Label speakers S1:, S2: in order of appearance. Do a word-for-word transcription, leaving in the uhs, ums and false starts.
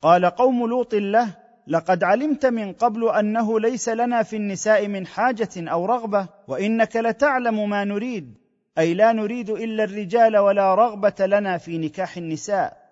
S1: قال قوم لوط له: لقد علمت من قبل انه ليس لنا في النساء من حاجه او رغبه، وانك لتعلم ما نريد، اي لا نريد الا الرجال ولا رغبه لنا في نكاح النساء.